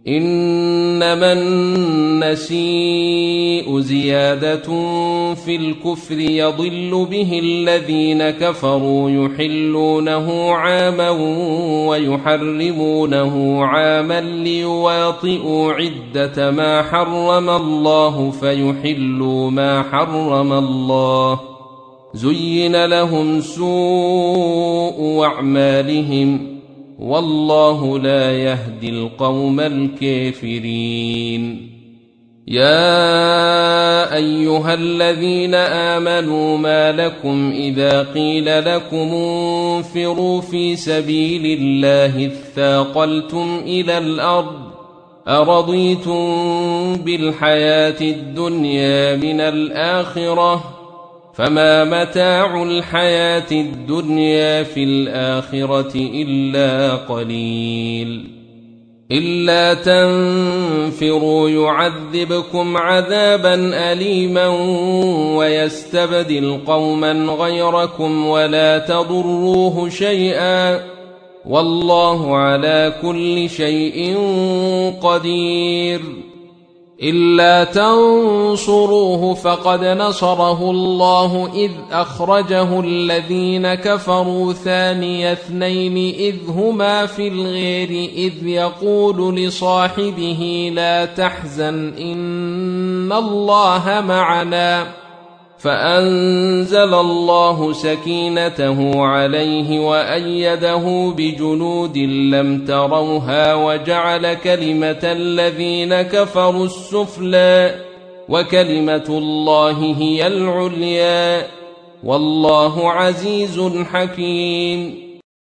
إنما النسيء زيادة في الكفر يضل به الذين كفروا يحلونه عاما ويحرمونه عاما ليواطئوا عدة ما حرم الله فيحلوا ما حرم الله زين لهم سوء أعمالهم والله لا يهدي القوم الكافرين. يا أيها الذين آمنوا ما لكم إذا قيل لكم انفروا في سبيل الله اثاقلتم إلى الأرض أرضيتم بالحياة الدنيا من الآخرة فما متاع الحياة الدنيا في الآخرة إلا قليل. إلا تنفروا يعذبكم عذابا أليما ويستبدل قوما غيركم ولا تضروه شيئا والله على كل شيء قدير. إلا تنصروه فقد نصره الله إذ أخرجه الذين كفروا ثاني اثنين إذ هما في الغير إذ يقول لصاحبه لا تحزن إن الله معنا فأنزل الله سكينته عليه وأيده بجنود لم تروها وجعل كلمة الذين كفروا السفلى وكلمة الله هي العليا والله عزيز حكيم.